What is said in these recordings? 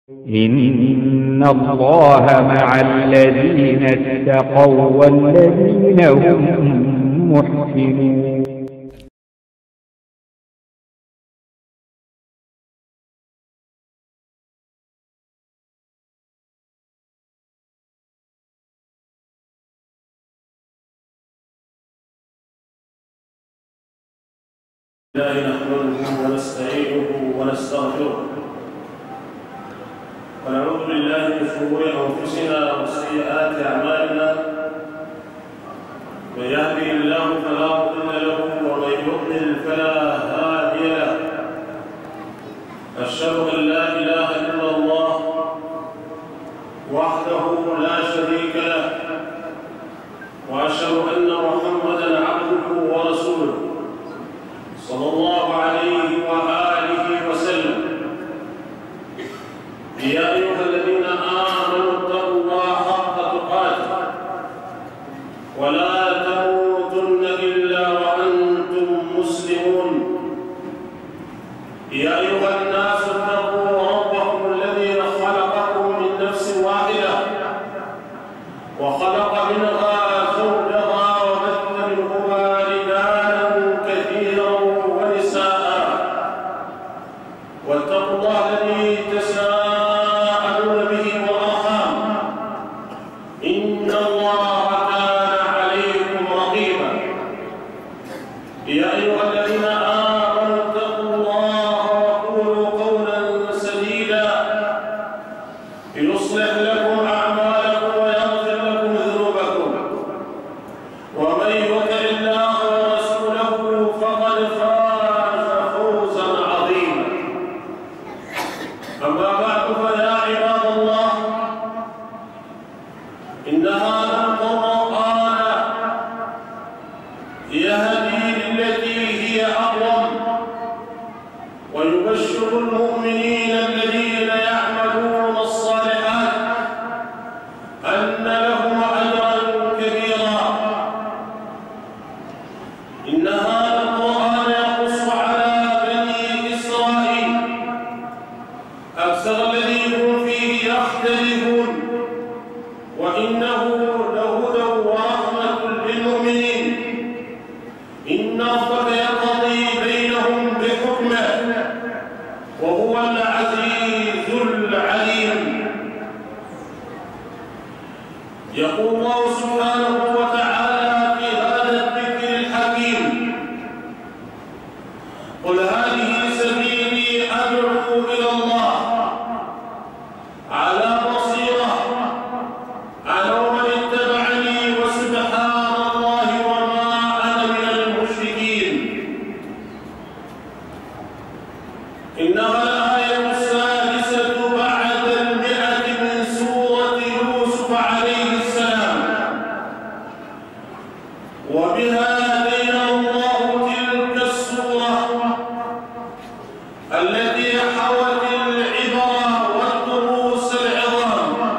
إن الله مع الذين اتقوا والذين هم محسنون. الله نحمده ونستعينه ونستغفره ونعوذ بالله من شرور انفسنا وسيئات اعمالنا، من يهده الله فلا مضل له ومن يضلل فلا هادي له. اشهد ان لا اله الا الله وحده لا شريك له، واشهد ان محمدا عبده ورسوله صلى الله عليه وآله وسلم. يا أيها الذين آمنوا اتقوا الله حق تقاته ولا تموتن إلا وأنتم مسلمون. يا أيها الناس اتقوا ربكم الذي خلقكم من نفس واحدة وخلق منها زوجها وبث منهما رجالا كثيرا ونساء، واتقوا الله الذي تساءلون به والأرحام إن الله كان عليكم رقيبا. يا أيها الذين آمنوا اتقوا الله وقولوا قولا سديدا يصلح لكم أعمالكم ويغفر لكم ذنوبكم، ومن يطع الله ورسوله فقد فاز فوزا عظيما. أما بعد، فيا عباد الله، إن هذا القرآن يهدي للتي هي أقوم ويبشر المؤمنين الذين يعملون الصالحات أن لهم أجرا كبيرا. إن هذا القرآن يقص على بني إسرائيل أكثر الذي هم فيه يختلفون، وإنه لهدى ورحمة للمؤمنين. إن ربك يقضي بينهم بحكمه وهو العزيز العليم. يقول الله سبحانه وتعالى في هذا الذكر الحكيم: قل هذه سبيلي أدعو إلى الله على بصيرة أنا ومن اتبعني وسبحان الله وما أنا من المشركين. إنها الآية السادسة بعد 100 من سورة يوسف عليه السلام، وبها بين الله تلك السورة التي حوت العبر والدروس العظام.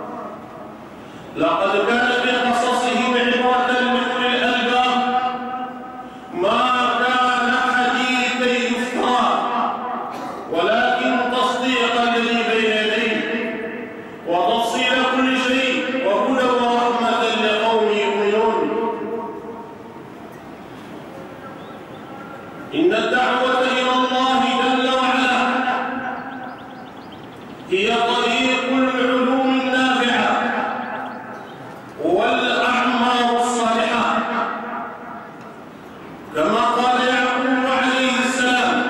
لقد كان في قصصهم عبرة لأولي الألباب ما كان حديثا يفترى، ولكن تصديق الذي بين يديه وتفصيل كل شيء وهدى ورحمة لقوم يؤمنون. إن الدعوة إلى الله جل وعلا هي طريق العلوم النافعة والأعمال الصالحة، كما قال يعقوب عليه السلام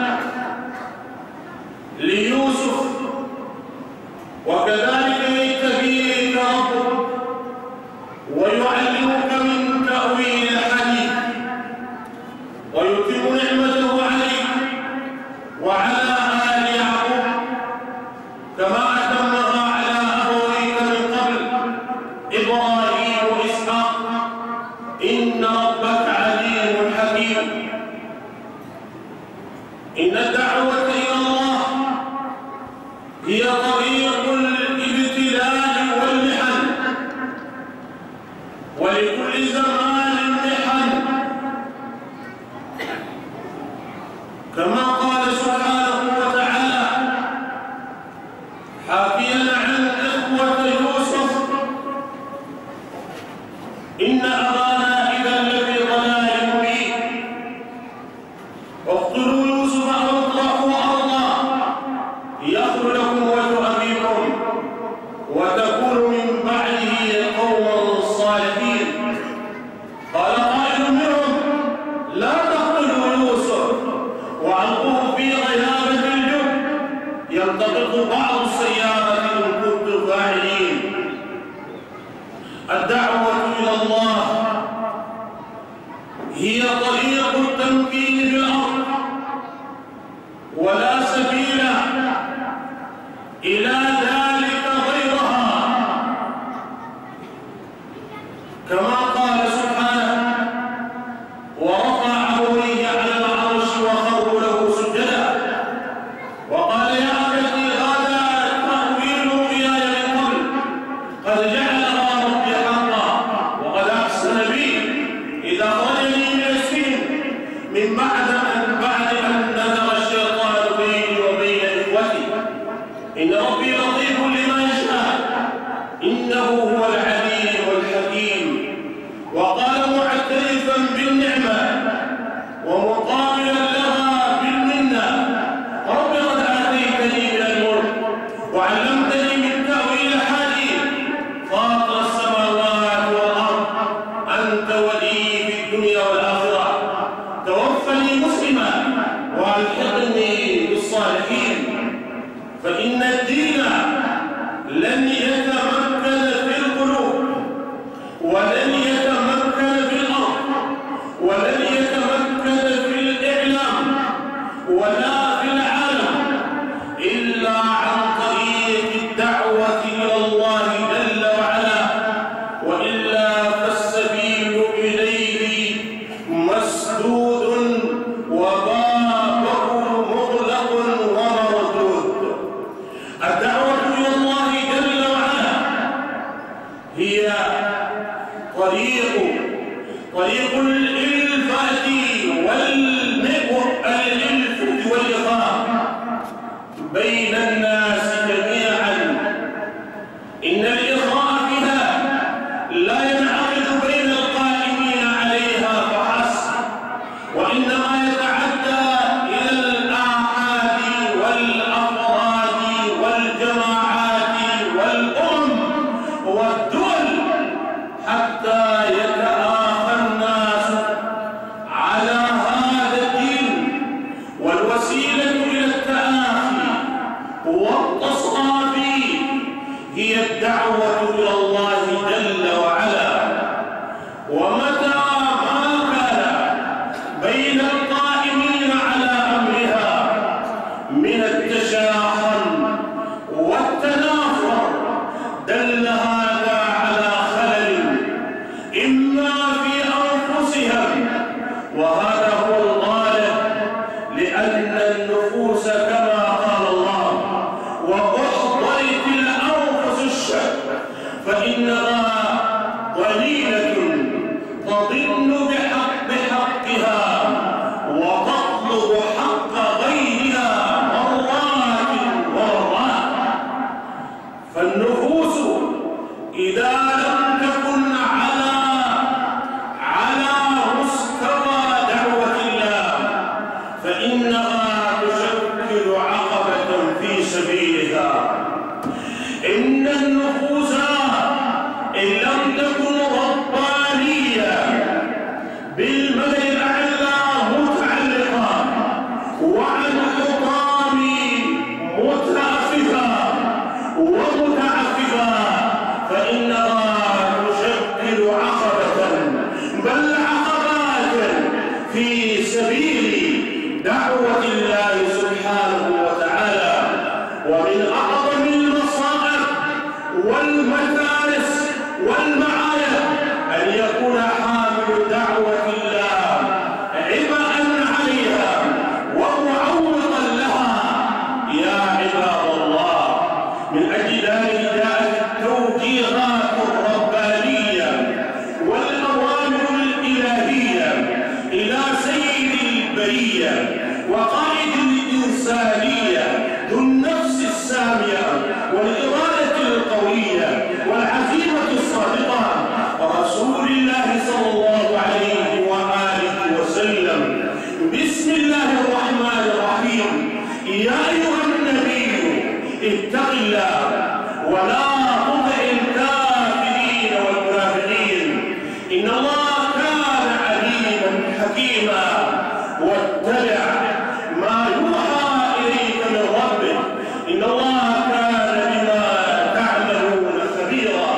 ليوسف: وكذلك يجتبيك ربك ويعلمك من تأويل الحديث ويتم نعمته عليك وعلى آل يعقوب كما أتمها على أبويك من قبل إبراهيم وإسحاق إن ربك عليم حكيم. إن الدعوة إلى الله هي طريق الابتلاء والمحن، ولكل زمان محن، كما قال سبحانه وتعالى حاكيا اقتلوا يوسف أو اطرحوه أرضا يخل لكم وجه أبيكم وتكونوا من بعده قوما صالحين. قال قائل منهم لا تقتلوا يوسف وألقوه في غيابة الجب يلتقط بعض السيارة إن كنتم فاعلين. الدعوة إلى الله هي طريق التمكين في الأرض ولا سبيل إلى ذلك غيرها، كما قال سبحانه ورفع أبويه على العرش وخروا له سجدا وقال يا أبت هذا تأويل رؤياي من قبل قد جعلها ربي حقا وقد أحسن بي إذا أخرجني من السجن من بعد أن نزغ الشيطان بيني وبين إخوتي إن ربي لطيف لما يشاء إنه هو العليم الحكيم. وقال معترفا بالنعمة ومقابلا لها بالمنة رب قد آتيتني من الملك وعلمتني من تأويل الأحاديث فاطر السماوات والأرض أنت ولي في الدنيا والآخرة توفني مسلما وألحقني بالصالحين. فإن الدين لن يتمكن في القلوب ولن يتمكن في الأرض ولن يتمكن في الإعلام ولا في العالم إلا عن طريق الدعوة إلى الله جل وعلا، وإلا فالسبيل إليه مسدود وبابه مغلق ومردود. الدعوة إلى الله جل وعلا هي طريق الإلفة والإخاء بين الناس جميعا. إن الإخاء فيها لا ينعقد بين القائمين عليها فحسب، وإنما يتعدى إلى الآحاد والأفراد والجماعات والأمم والدول حتى يتآخى الناس على هذا الدين. والوسيلة إلى التآخي والتصافي هي الدعوة إلى الله جل وعلا. ومتى ما كان بين القائمين على أمرها من التشاحن والتنافر دل هذا على خلل إما في أنفسهم، وهذا هو الغالب، لأن النفوس كما قال الله وأحضرت الأنفس الشك فإنها ضليلة تضل بحقها وتطلب حق غيرها مرات ومرات. فالنفوس إذا لم تكن على مستوى دعوة الله فإنها تشكل عقبة في سبيلها. إن النفوس إن لم تكن ربانية بالملأ الأعلى متعلقة وعن الحطام متعففة ومتعففة فإنها تشكل عقبة بل عقبات في سبيل دعوة الله سبحانه وتعالى. ومن أعظم المصائب والمدارس والمعايب أن يكون حامل دعوة الله عبئا عليها ومعوقا لها. يا عباد الله، من أجل ذلك جاءت التوجيهات الربانية والأوامر الإلهية إلى سيد البرية وقائد الإنسانية ذو النفس السامية والإرادة القوية والعزيمة الصادقة رسول الله صلى الله عليه وآله وسلم. بسم الله يا أيها النبي اتق الله ولا تطع الكافرين والمنافقين إن الله كان عليما حكيما واتبع ما يوحى إليك من ربك إن الله كان بما تعملون خبيرا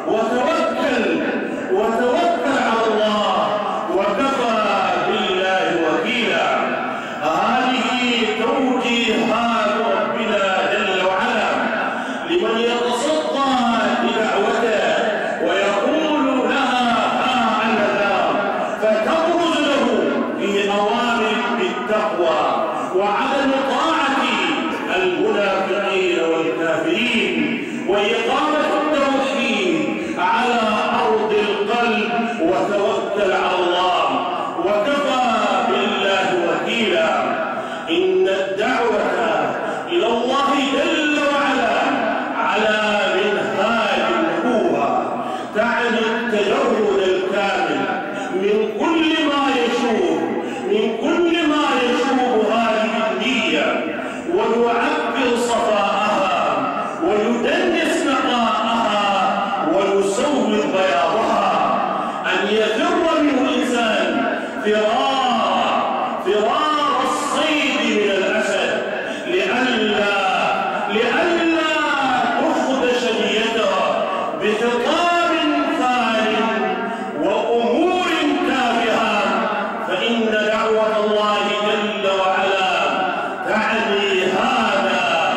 وتوكل على الله وكفى بالله وكيلا. هذه توجيهات ربنا جل وعلا لمن يتصدى بدعوته ويقول لها ها أنا ذا، فتبرز له في أوامر بالتقوى وعدم طاعة المنافقين والكافرين وإقامة التوحيد على أرض القلب وتوكل على الله وكفى بالله وكيلا. إن الدعوة إلى الله جل وعلا على منهاج النبوة تعني التجرد الكامل من كل ما يشوب هذه النية ويعبر صفاءها ويدنس نقاءها ويسود بياضها. أن يفر منه الإنسان فرار الصيد من الأسد لئلا تخدش نيته بخطاب ثانٍ وأمور تافهة، فإن دعوة الله جل وعلا تعني هذا.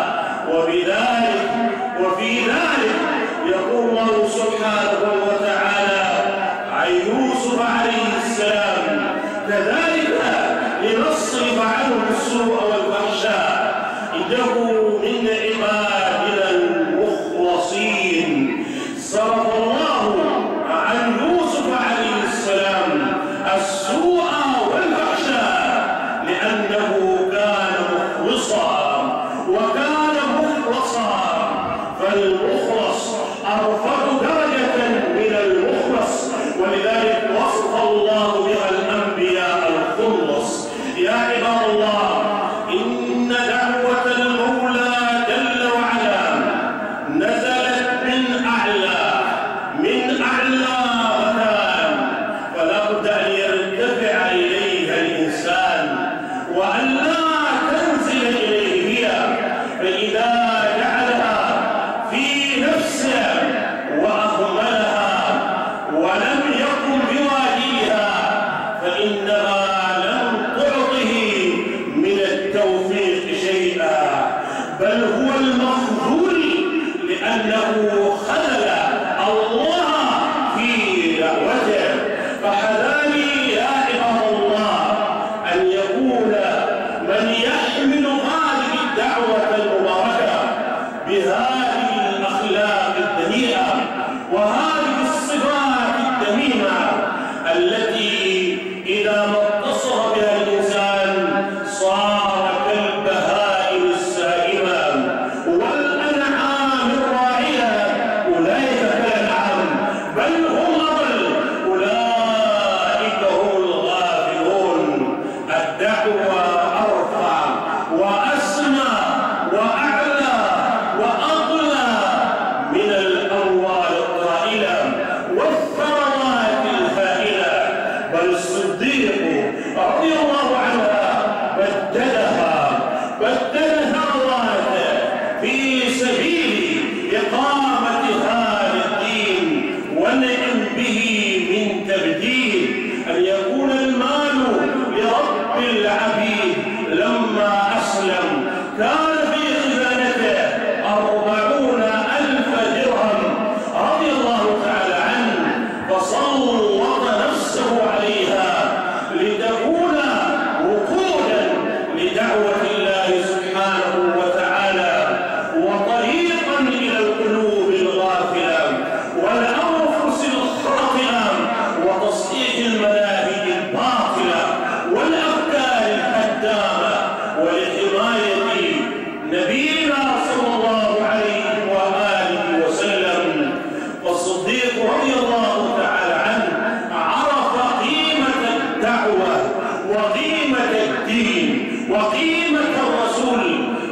وفي ذلك يقول الله سبحانه وتعالى عن يوسف عليه السلام: كذلك لنصرف عنه السوء والفحشاء إنه من عبادنا المخلصين. صرف الله عن يوسف عليه السلام السوء والفحشاء لأنه كان مخلصا وكان مخلصا، فالمخلص أرفع درجة من المخلص، ولذلك وصف الله بها الأنبياء الخلص. يا عباد الله، إن دعوة المولى جل وعلا نزلت من أعلى مكان، فلا بد أن يرتفع إليها الإنسان وأن لا تنزل إليه هي، فإذا جعلها في نفسه وأهملها ولم يقم بواجبها فإنها لم تعطه من التوفيق شيئا، بل هو المخذول لأنه خذل الله في دعوته. فحذاري يا عباد الله أن يكون من يحمل هذه الدعوة المباركة بهذه الأخلاق الدنيئة وهذه الصفات الدميمة التي إذا ما اتصف بها الإنسان صار كالبهائم السائمة والأنعام الراعية، أولئك كالأنعام بل هم أضل، أولئك هم الغافلون. الدعوة أرفع وأسمى وأعلى وأغلى من الأموال الطائلة والثروات الهائلة، بل الصديق رضي الله عنها بدل ثرواته في سبيل إقامة هذا الدين ونعم به من تبديل. أن يكون المال لرب العبيد لما أسلم كان في خزانته 40,000 درهم رضي الله تعالى عنه، فسلط نفسه عليها لتكون وقودا لدعوة الله سبحانه وتعالى وطريقا إلى القلوب الغافلة والأنفس الخاطئة وتصحيح المناهج الباطلة والأفكار الهدامة ولحماية نبينا صلى الله عليه وآله وسلم. فالصديق رضي الله تعالى عنه عرف قيمة الدعوة وقيمة الدين وقيمة الرسول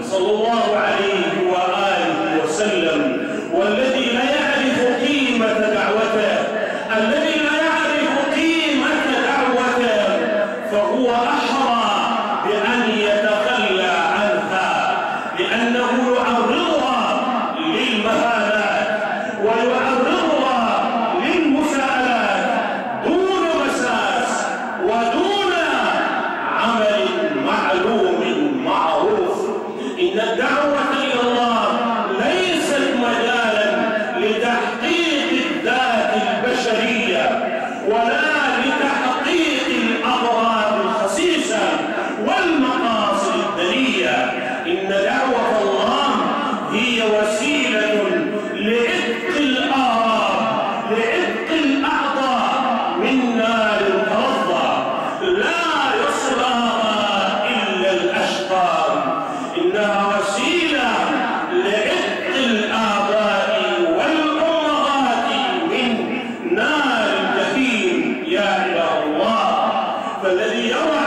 صلى الله عليه وآله وسلم. والذي لا يعرف قيمة دعوته، الذي لا يعرف قيمة دعوته فهو أحرى بأن يتخلى عنها، لأنه يعرضها للمهانات ويعرضها للمساءلات دون مساس ودون عمل معلوم معروف. إن الدعوة إلى الله ليست مجالا لتحقيق الذات البشرية ولا لتحقيق الأغراض الخسيسة والمقاصد الدنية. إن دعوة الله هي وسيلة لعتق الآراء، لعتق الأعضاء من نار الترضى لا يصلها إلا الأشقى. إنها وسيلة لعتق الآباء والأمهات من نار الجحيم يا عباد الله. فالذي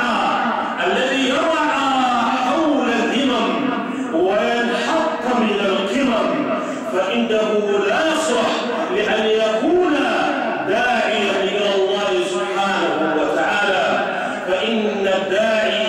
يرعى حول الهمم وينحط من القمم فإنه لا يصلح لأن يكون داعيا إلى الله سبحانه وتعالى. فإن الداعي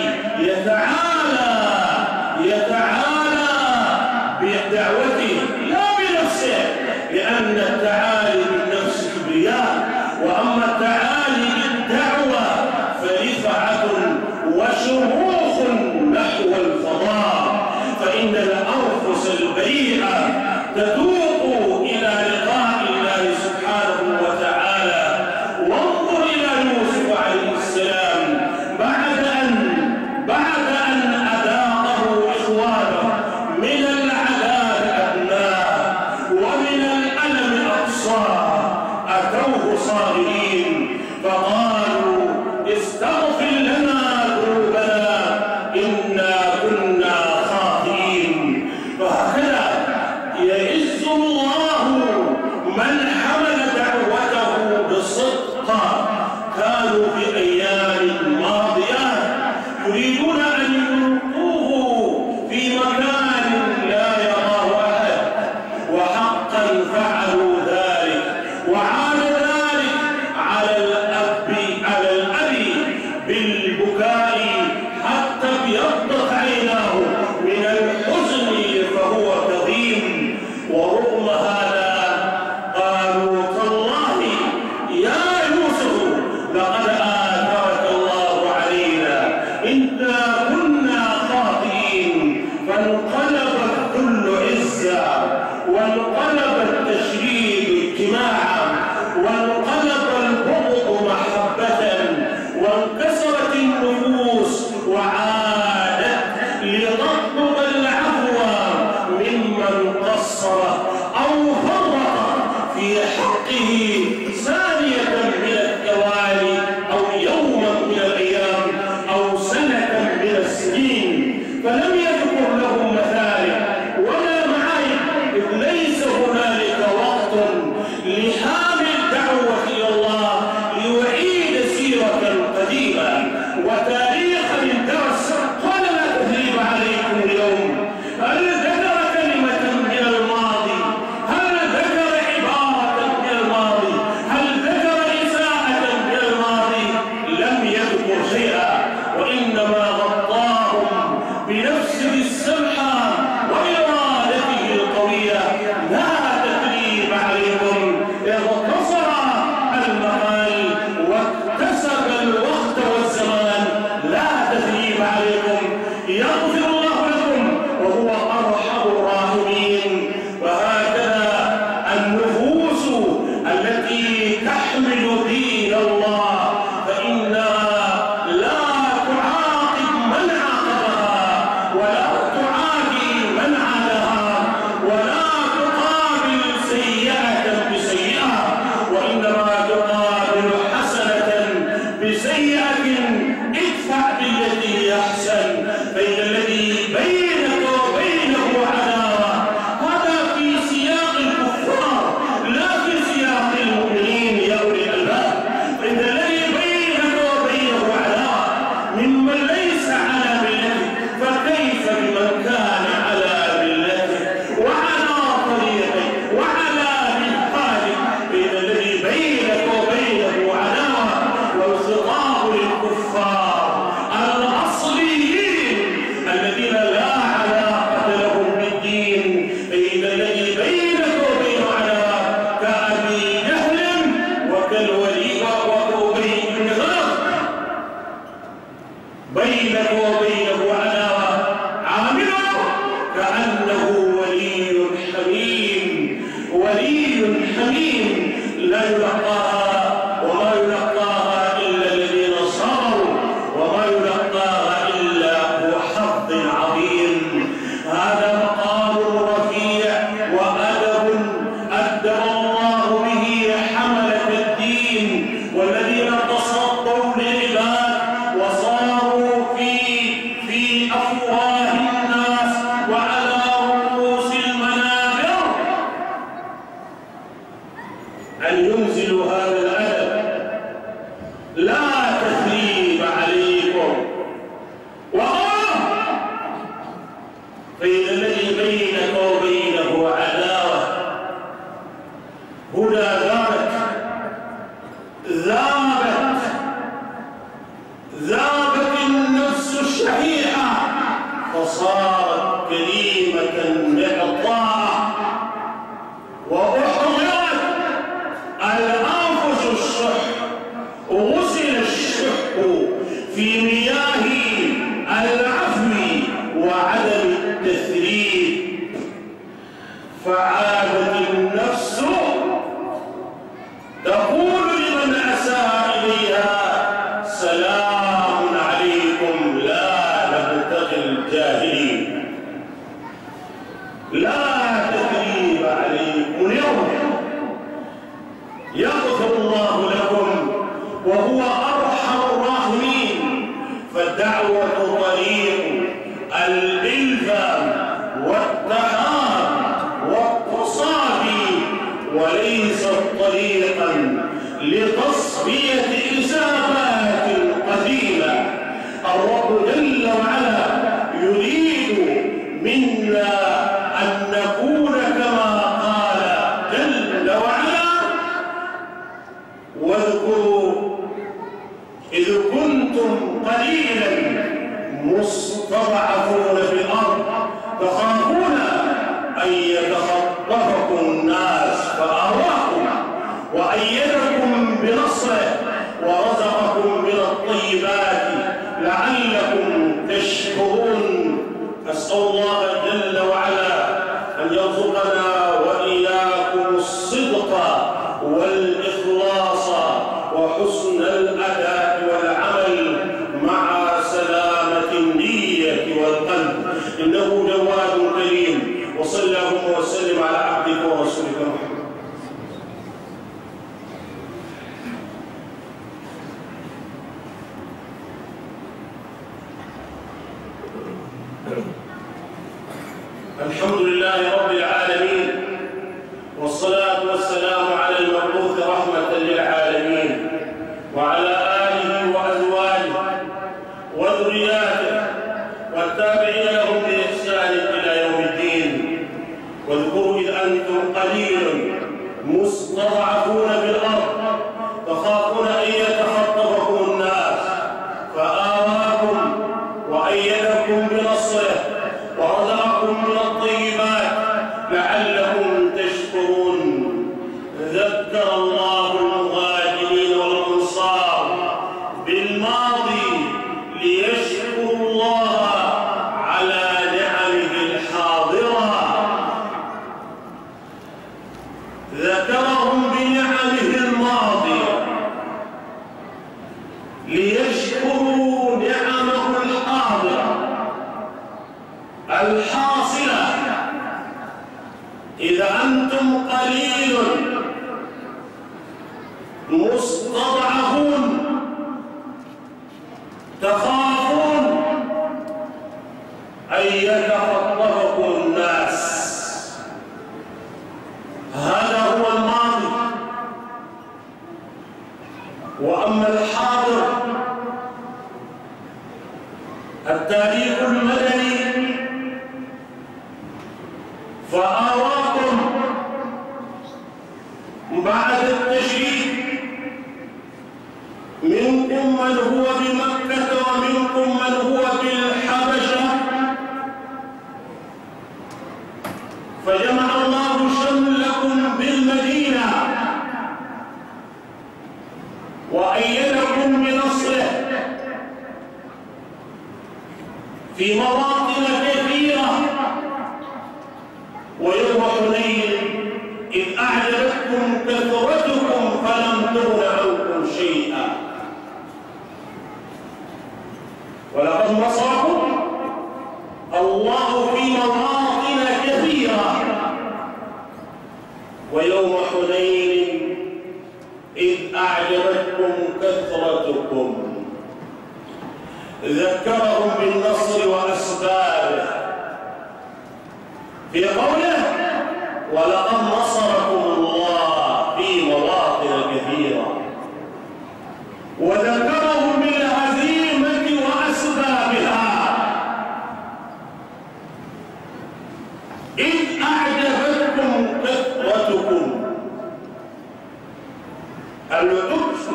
يتعالى بدعوته لا بنفسه، لأن التعالي بالنفس كبرياء، وأما التعالي بالدعوة فرفعة وشموخ نحو الفضاء. فإن الأنفس البريئة تتوق إلى لقاء الله سبحانه وتعالى. وانظر إلى يوسف عليه السلام بعد أن أذاقه إخوانه من العذاب أدناه ومن الألم أقصاه، أتوه صاغرين فقالوا استغفر لنا ذنوبنا إنا كنا خاطئين. فهكذا يعز الله من حمل دعوته بصدق. كانوا في أيام ماضية يريدون أن يلقوه في مكان لا يراه أحد، وحقا فعلوا ذلك. وعاد ذلك على الأب بالبكاء حتى ابيضت عيناه من الحزن فهو كظيم. ورغم هذا قالوا تالله يا يوسف لقد آثرك الله علينا إنا كنا خاطئين. فانقلب الذل عزا، وانقلب التشريد اجتماعا، وانقلب البغض محبة، وانكسرت النفوس وعادت لتطلب العفو ممن قصر أو فرط في حقه ثانية من التوالي أو يوما من الأيام أو سنة من السنين. فلم يذكر لهم مثالب ولا معايب، إذ ليس هنالك وقت لحامل الدعوة إلى الله ليعيد سيرة قديمة وتاريخا درس. قال لا تثريب عليكم اليوم. هل ذكر كلمة من الماضي؟ هل ذكر عبارة من الماضي؟ هل ذكر إساءة من الماضي؟ لم يذكر شيئا، وإنما غطاهم بنفسه السمحة وإرادته القوية. لا تثريب عليكم، اغتصر المقال واكتسب الوقت والزمان. لا تثريب عليكم، يغفر الله لكم وهو أرحم الراحمين. وهكذا النفوس التي تحمل دين الله فإنها لا تعاقب من عاقبها، ولا تعادي من عادها، ولا تقابل سيئة بسيئة، وإنما تقابل حسنة بسيئة. ادفع بالتي هي أحسن، فإن الذي وما يلقاها إلا الذين صبروا وما يلقاها إلا ذو حظ عظيم. هذا مقام رفيع وأدب أدب الله به حملة الدين والذين تصدوا للعباد وصاروا في أفواه الناس وعلى رؤوس المنابر أن ينزلوا هذا الأدب. لا تثريب عليكم فإذا الذي بينك وبينه عداوة هنا ذابت النفس الشحيحة فصارت كريمة للطاعة وأحضرت الأنفس الشح وغسل الشح في مياه العفو وعدم التثريب فعادت النفس تقول لمن أساء إليها سلام عليكم لا نبتغي الجاهلين. لا تثريب عليكم اليوم يغفر الله لكم وهو أرحم الراحمين. فالدعوة طريق الإلزام والتحاب والتصافي وليست طريقا لتصفية إساءات قديمة. الرب جل وعلا يريد منا أن نكون كما قال جل وعلا واذكروا إذ كنتم قليلا مستضعفون في الأرض تخافون أن يتخطفكم الناس فآواكم وأيدكم بنصره ورزقكم من الطيبات لعلكم تشكرون. أسأل الله جل وعلا أن يرزقنا وإياكم الصدق والإخلاص وحسن الأداء والعمل مع سلامة النية والقلب إنه جواد كريم. وصلى اللهم وسلم على عبدك ورسولك محمد. الحمد لله رب العالمين والصلاة والسلام على المبعوث رحمة للعالمين وعلى آله وأزواجه وذرياته والتابعين لهم بإحسان إلى يوم الدين. واذكروا إذ أنتم قليل مستضعفون في الأرض تخافون أن يتخطفكم الناس فآواكم وأيدكم بنصره ورزقكم من الطيبات لعلكم تشكرون. ذكر الله المهاجرين والأنصار بالماضي ليشكروا الله على نعمه الحاضرة. ذكرهم بنعمه الماضية ليشكروا نعمه الحاضرة الحاصلة. إذا أنتم قليل مستضعفون تخافون أن يتخطفكم الناس. هذا هو الماضي. وأما الحاضر التاريخ المدني فآواكم بعد التشريع منكم من هو بمكة ومنكم من هو بالحبشة فجمع الله شملكم بالمدينة وأيدكم بنصره في مواطن كثيرة. ويوم حنين إذ أعجبتكم كثرتكم فلم تغن عنكم شيئا ولقد نصركم الله في مواطن كثيرة ويوم حنين إذ أعجبتكم كثرتكم ذكرهم بالنصر وأسبابه في قوله ولقد نصركم الله في مواطن كثيرة وذكرهم بالهزيمة وأسبابها إذ أعجبتكم كثرتكم العجز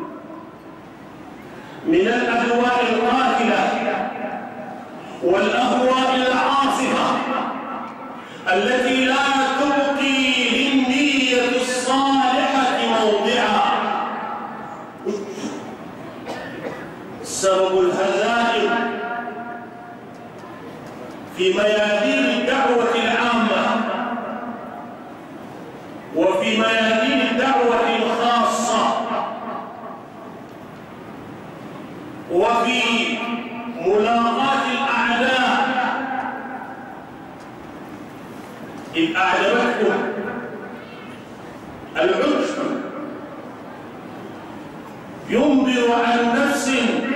من الأهواء القاتلة والأهواء العاصفة التي لا تبقي للنية الصالحة موضعا. سبب الهزائم في ميادين الدعوة العامة وفي ميادين الدعوة الخاصة وفي ملاقاة الأعداء إذ أعجبتكم العجب ينبئ عن نفس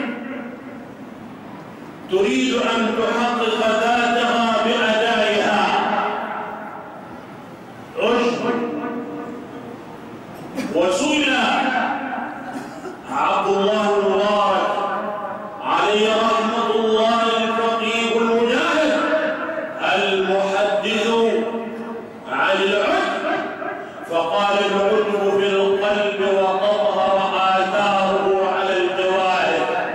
تريد أن تحقق ذاتها بأدائها عجب. وسئل عبد الله المبارك عليه رحمة الله الفقيه المجاهد المحدث عن العجب فقال العجب في القلب وتظهر آثاره على الجوارح.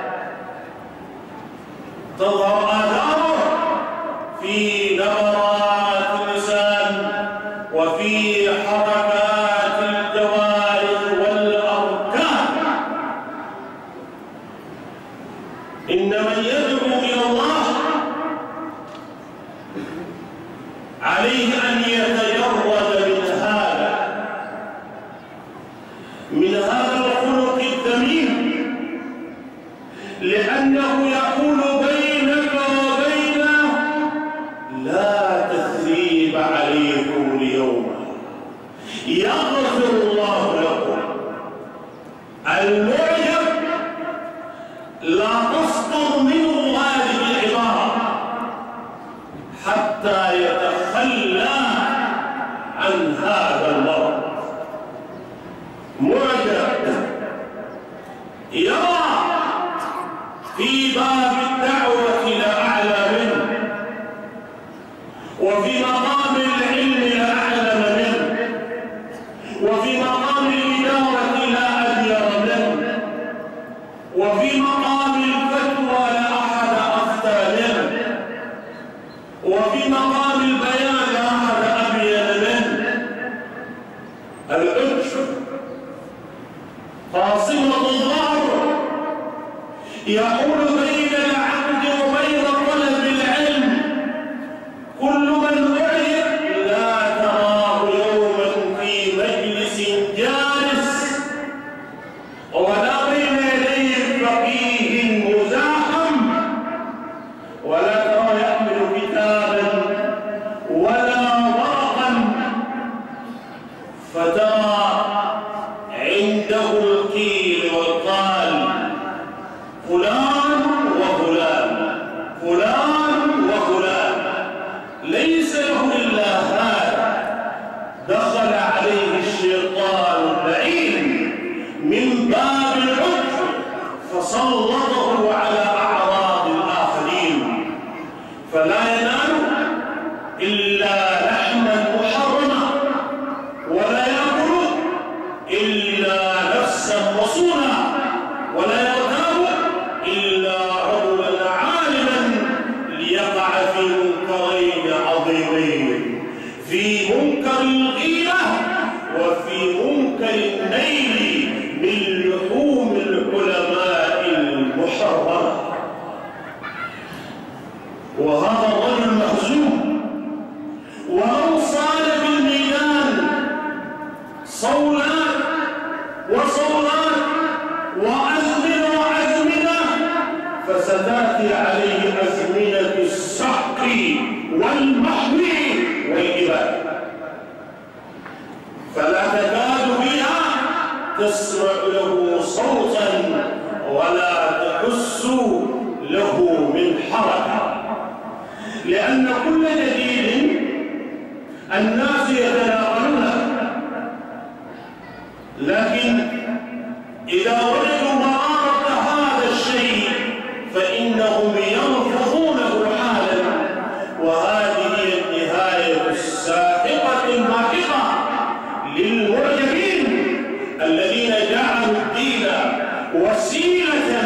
تظهر آثاره في نبرات اللسان وفي حركات الجوارح والأركان. إن من يدعو إلى الله عليه أن يتجرد من هذا الخلق الذميم لأنه يقول بينك وبينه لا تثريب عليكم اليوم يغفر الله لكم. المعجب لا تصدر منه هذه العبارة حتى يتخلى عن هذا المرض. معجب يرى في باب الدعوة لا أعلى منه وفي مقام العلم لا أعلم منه وفي مقام الإدارة لا أدير منه وفي مقام الفتوى لا أحد أفتى منه وفي مقام البيان لا أحد أبين منه. العجب قاصمة الظهر يحول بين العبد وبين طلب العلم. كل من أعجب لا تراه يوما في مجلس جالس ولا بين يديه فقيه مزاحم ولا ترى يحمل كتابا ولا ورقا فترى عنده القيل والقال فلان وفلان فلان وفلان ليس له إلا هذا. دخل عليه الشيطان اللعين من باب العجب فسلطه على أعراض الآخرين فلا ينال إلا لحما محرما ولا يأكل إلا نفسا مصونا ولا يرتاب إلا رجلا عالما ليقع في منكرين عظيمين في منكر الغيبة وفي منكر النيل من لحوم العلماء المحرمة. وهذا الرجل مهزوم ولو صال في الميدان صولا المحو والإبادة، فلا تكاد فيها تسمع له صوتا ولا تحس له من حركة، لأن كل جديد الناس يتناقلونه، لكن إذا وجدوا مرارة هذا الشيء فإنهم يرفضونه حالا، وهذه هي النهاية الساحقة الماحقة للمعجبين الذين جعلوا الدين وسيلة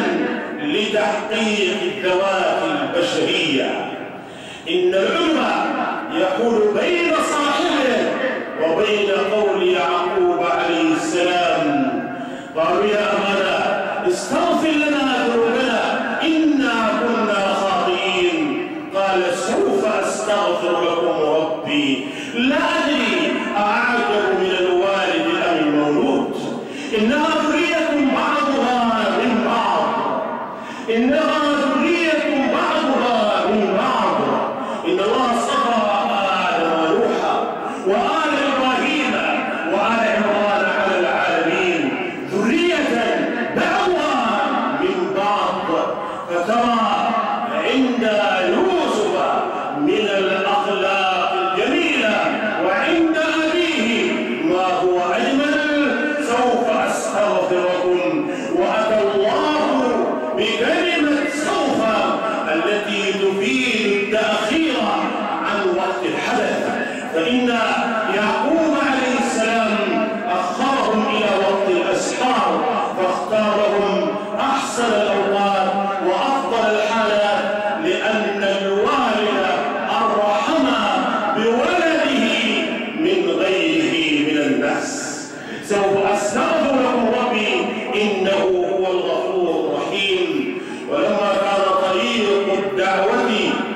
لتحقيق الذوات البشرية. إن العلم يحول بين صاحبه وبين قول يعقوب عليه السلام، قالوا يا أبانا استغفر لنا ذنوبنا إنا كنا خاطئين، قال سوف أستغفر لكم ربي، لا أدري أعجب من الوالد أم المولود، إنها ذرية بعضها من بعض، إنها ذرية بعضها من بعض. إن الله اصطفى آدم ونوحا وآل إبراهيم وآل عمران على العالمين ذرية بعضها من بعض، فترى عند يوسف من الأخلاق الجميلة وعند أبيه ما هو أجمل، سوف أستغفركم، وأتى الله بكلمة سوف التي تفيد التأخير عن وقت الحدث، فإن يعقوب عليه السلام أخرهم إلى وقت الأسحار، فاختار لهم أحسن الأوقات وأفضل الحالات، لأن الوالد أرحم بولده من غيره من الناس. سوف أستغفر لكم ربي إنه هو الغفور الرحيم. ولما كان طريق الدعوة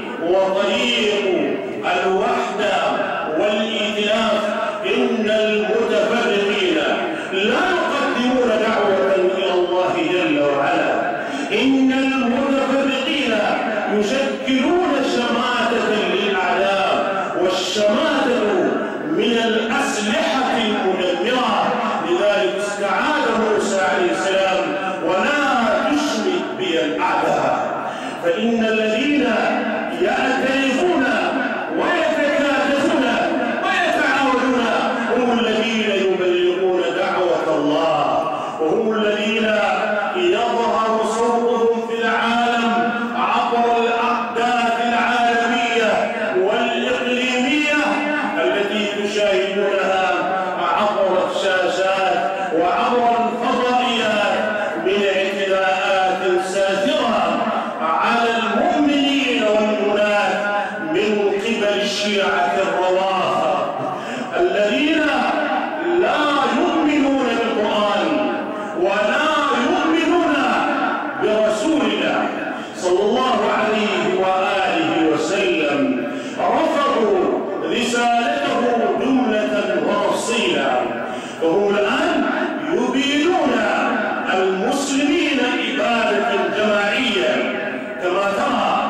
وطريق الوحدة والإئتلاف، إن المتفرقين لا يقدمون دعوة إلى الله جل وعلا، إن المتفرقين يشكلون شماتة للأعداء، والشماتة من الأسلحة المدمرة. لذلك استعاذ موسى عليه السلام ولا تشمت بي الأعداء، فإن الذين يأتلفون ويتكاتفون ويتعاونون هم الذين يبلغون دعوة الله، وهم الذين يظهر صوتهم في العالم عبر الأحداث العالمية والإقليمية التي تشاهدونها عبر الشاشات وعبر الفضائيات من اعتداءات ساثرة على المؤمنين والمؤمنات من قبل الشيعة الروافض الذين لا يؤمنون بالقرآن ولا يؤمنون برسول الله صلى الله عليه وآله وسلم، رفضوا رسالته جملة وتفصيلا، وهم الآن يبيدون المسلمين إبادة جماعية كما ترى.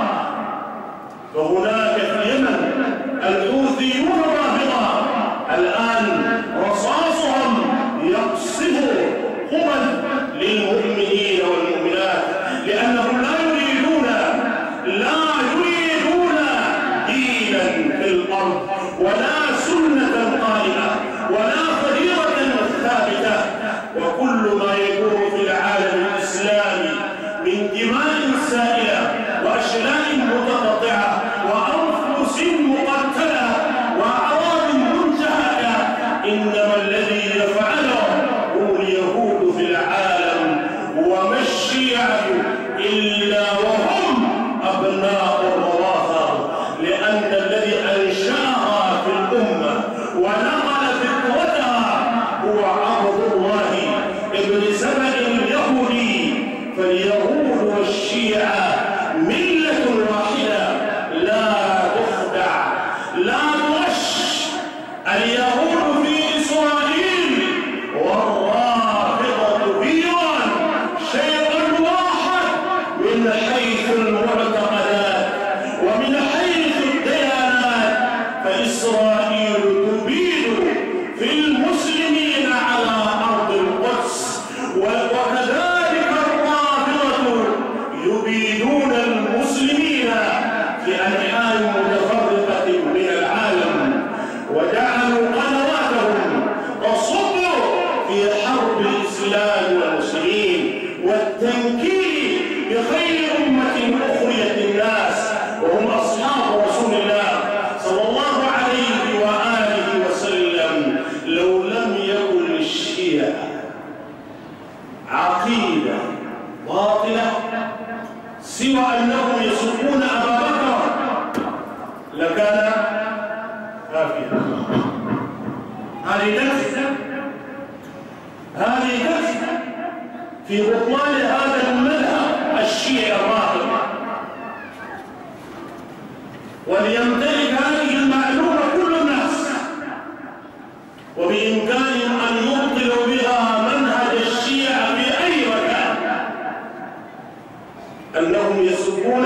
وهناك في اليمن الحوثيون الرافضة الآن رصاصهم يقصف قبل للمؤمنين والمؤمنات، لأنهم لا يريدون دينا في الأرض ولا سنة قائمة ولا فريضة ثابتة، وكل ما يدور في العالم الإسلامي من دماء سائلة وأشلاء متقطعة وأنفس مقتلة وأعراض منتهكة، إنما الذي يفعله هم اليهود في العالم وما الشيعة إلا وهم أبناء الروافض، لأن الذي أنشأها في الأمة ونقل فكرتها هو عبد الله ابن سبأ اليهودي. فاليهود والشيعة ملة واحدة كان كافيا. هذه تكفي في بطلان هذا المذهب الشيعي الرافض. وليمتلك هذه المعلومة كل الناس، وبإمكانهم أن يبطلوا بها منهج الشيعة في أي مكان، أنهم يسبون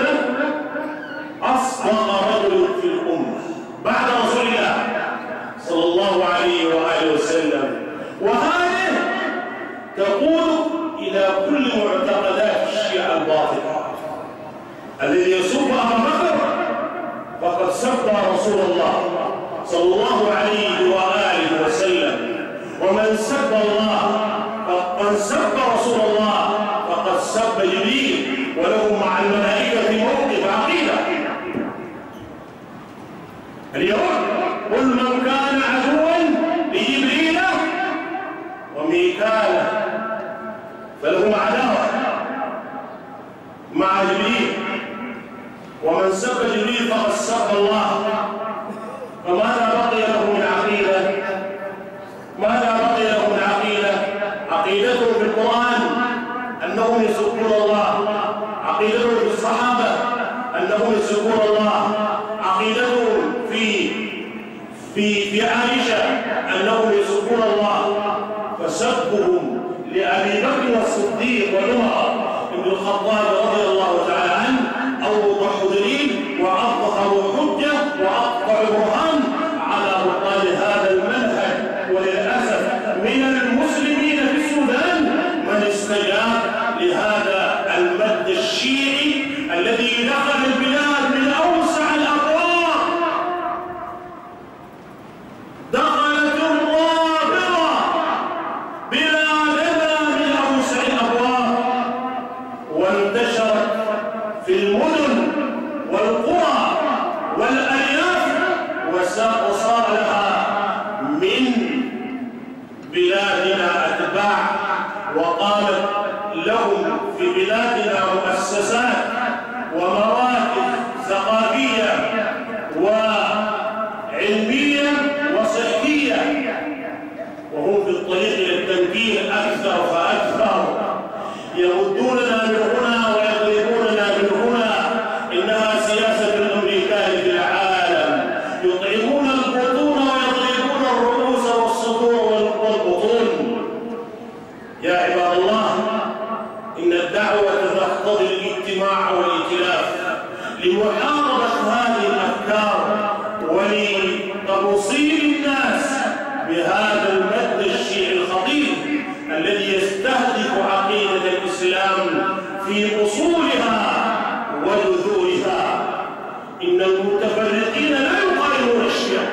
أصدق رجل في الأمة بعد رسول الله صلى الله عليه وآله وسلم. وهذه تقود إلى كل معتقدات الشيعة الباطلة. الذي يسب أبا بكر فقد سب رسول الله صلى الله عليه وآله وسلم، ومن سب الله فقد سب رسول الله فقد سب جبريل، وله مع الملائكة موقف عقيدة. اليوم قل من كان عدوا لجبريل وميكال فلهم عداوة مع جبريل، ومن سب جبريل فقد سب الله. فماذا بقي له من عقيدة؟ ماذا بقي له من عقيدة؟ عقيدتهم في القرآن أنهم يسبون الله، عقيدتهم في الصحابة أنهم يسبون الله، عقيدتهم في عائشة أنهم يسبون الله. فسبهم لأبي بكر الصديق وعمر بن الخطاب رضي الله تعالى عنه أوضح دليل وأظهر حجة وأقطع برهان على بطلان هذا المنهج. وللأسف من المسلمين في السودان من استجاب لهذا المد الشيعي الذي دخل البلاد من أوسع الأبواب. دخلت الرافضة بلادنا من أوسع الأبواب، وانتشرت في المدن والقرى والأرياف، وصار لها من بلادنا أتباع، وقامت لهم في بلادنا مؤسسات ومراكز ثقافية وعلمية وصحية، وهم في الطريق إلى التمكين أكثر فأكثر. يمدوننا من هنا ويضربوننا من هنا. إنها سياسة الأمريكان في العالم، يطعمون البطون ويضربون الرؤوس والصدور والبطون. يا عباد الله، إن الدعوة تقتضي الاجتماع والائتلاف لمحاربة هذه الأفكار ولتوصيل الناس بهذا المد الشيعي الخطير الذي يستهدف عقيدة الإسلام في أصولها وجذورها. إن المتفرقين لا يقاومون الشيعة.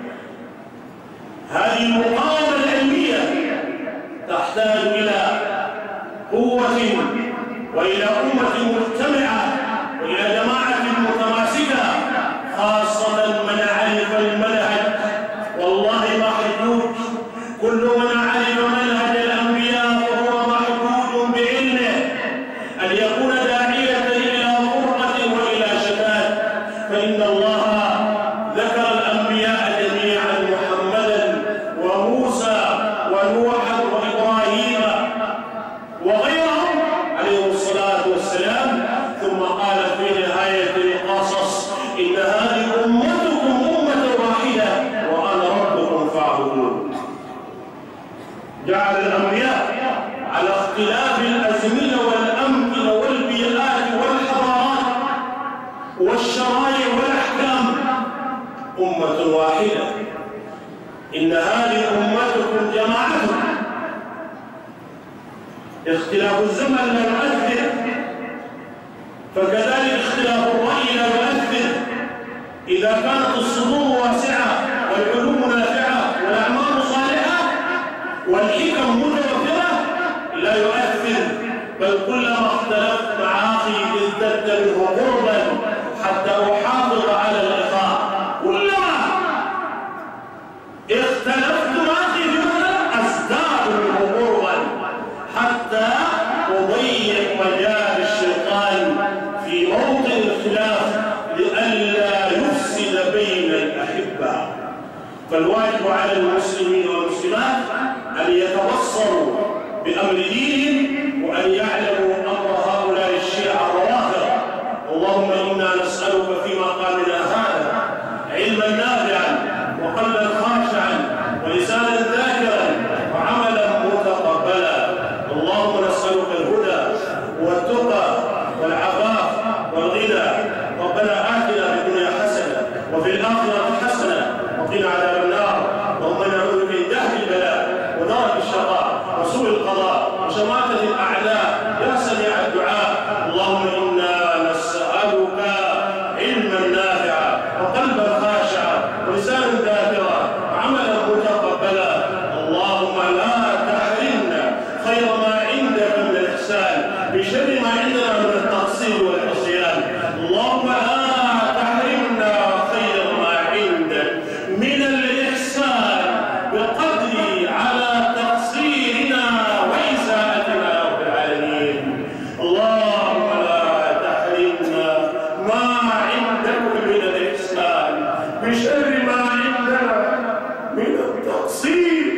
هذه المقاومة العلمية تحتاج إلى قوة وإلى أمة مجتمعة وإلى جماعة متماسكة، خاصة من عرف المنهج. والله محدود، كل من عرف منهج الأنبياء فهو محدود بعلمه أن يكون داعية إلى قربة وإلى شتات. فإن الله ذكر الأنبياء جميعا، محمدا وموسى ونوحا وإبراهيم وغيرهم عليهم الصلاة والسلام، ثم قال في نهاية القصص: إن هذه أمتكم أمة واحدة وأنا ربكم فاعبدون. جعل الأنبياء على اختلاف الأزمنة والأمكنة والبيئات والحضارات والشرائع والأحكام أمة واحدة. إن هذه أمتكم جماعتكم. اختلاف الزمن لا يؤثر، فكذلك اختلاف الرأي لا يؤثر. إذا كانت الصدور واسعة والعلوم نافعة والأعمال صالحة والحكم متوفرة لا يؤثر، بل كلما اختلفت مع أخي ازددت منه قربا حتى أحافظ على اللقاء. كلما اختلفت مع أخي بمثل أزداد منه قربا حتى أضيع مجال الشيطان في موطن الخلاف لئلا يفسد بين الأحبة. فالواجب على المسلمين والمسلمات أن يتبصروا بأمر دينهم وأن يعلموا أمر هؤلاء الشيعة الروافض. اللهم إنا نسألك في مقامنا هذا علما نافعا وقلبا خاشعا ولسانا ذاكرا وعملا متقبلا. اللهم نسألك الهدى والتقى والعفاف والغنى. ربنا آتنا في الدنيا حسنة وفي الآخرة حسنة وقنا عذاب النار. اللهم نعوذ من جهل البلاء ودرك الشقاء وسوء القضاء وشماتة الأعداء يا سميع الدعاء. اللهم إنا نسألك علما نافعا وقلبا خاشعا ولسانا ذاكرا وعملا متقبلا. اللهم لا تحرمنا خير ما عندك من الإحسان بشر ما عندنا من التقصير والعصيان. اللهم لا تحرمنا خير ما عندك من الإحسان بقدر على تقصيرنا وإساءتنا يا رب العالمين. اللهم لا تحرمنا ما عندك من الإحسان بشر ما عندنا من التقصير.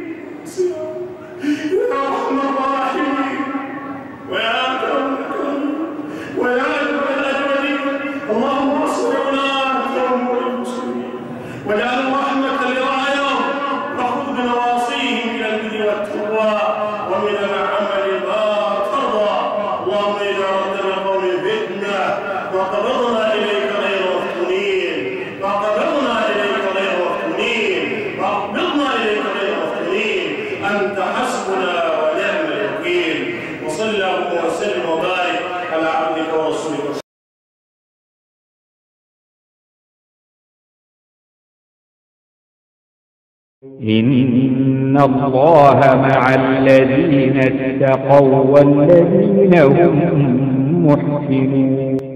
يا أرحم الراحمين ويا أكرم الأكرمين ويا أجود الأجودين. اللهم اصبر ولاة المسلمين واجعل رحمة لرعاياهم وخذ بنواصيهم إلى البر والتقوى ومن العمل ما ترضى. اللهم إذا أردت من قوم فتنة وقبضنا إليك غير مفتونين أنت حسبنا ونعم الوكيل. وصلى اللهم وسلم وبارك على عبدك ورسولك. إن الله مع الذين اتقوا والذين هم محسنون.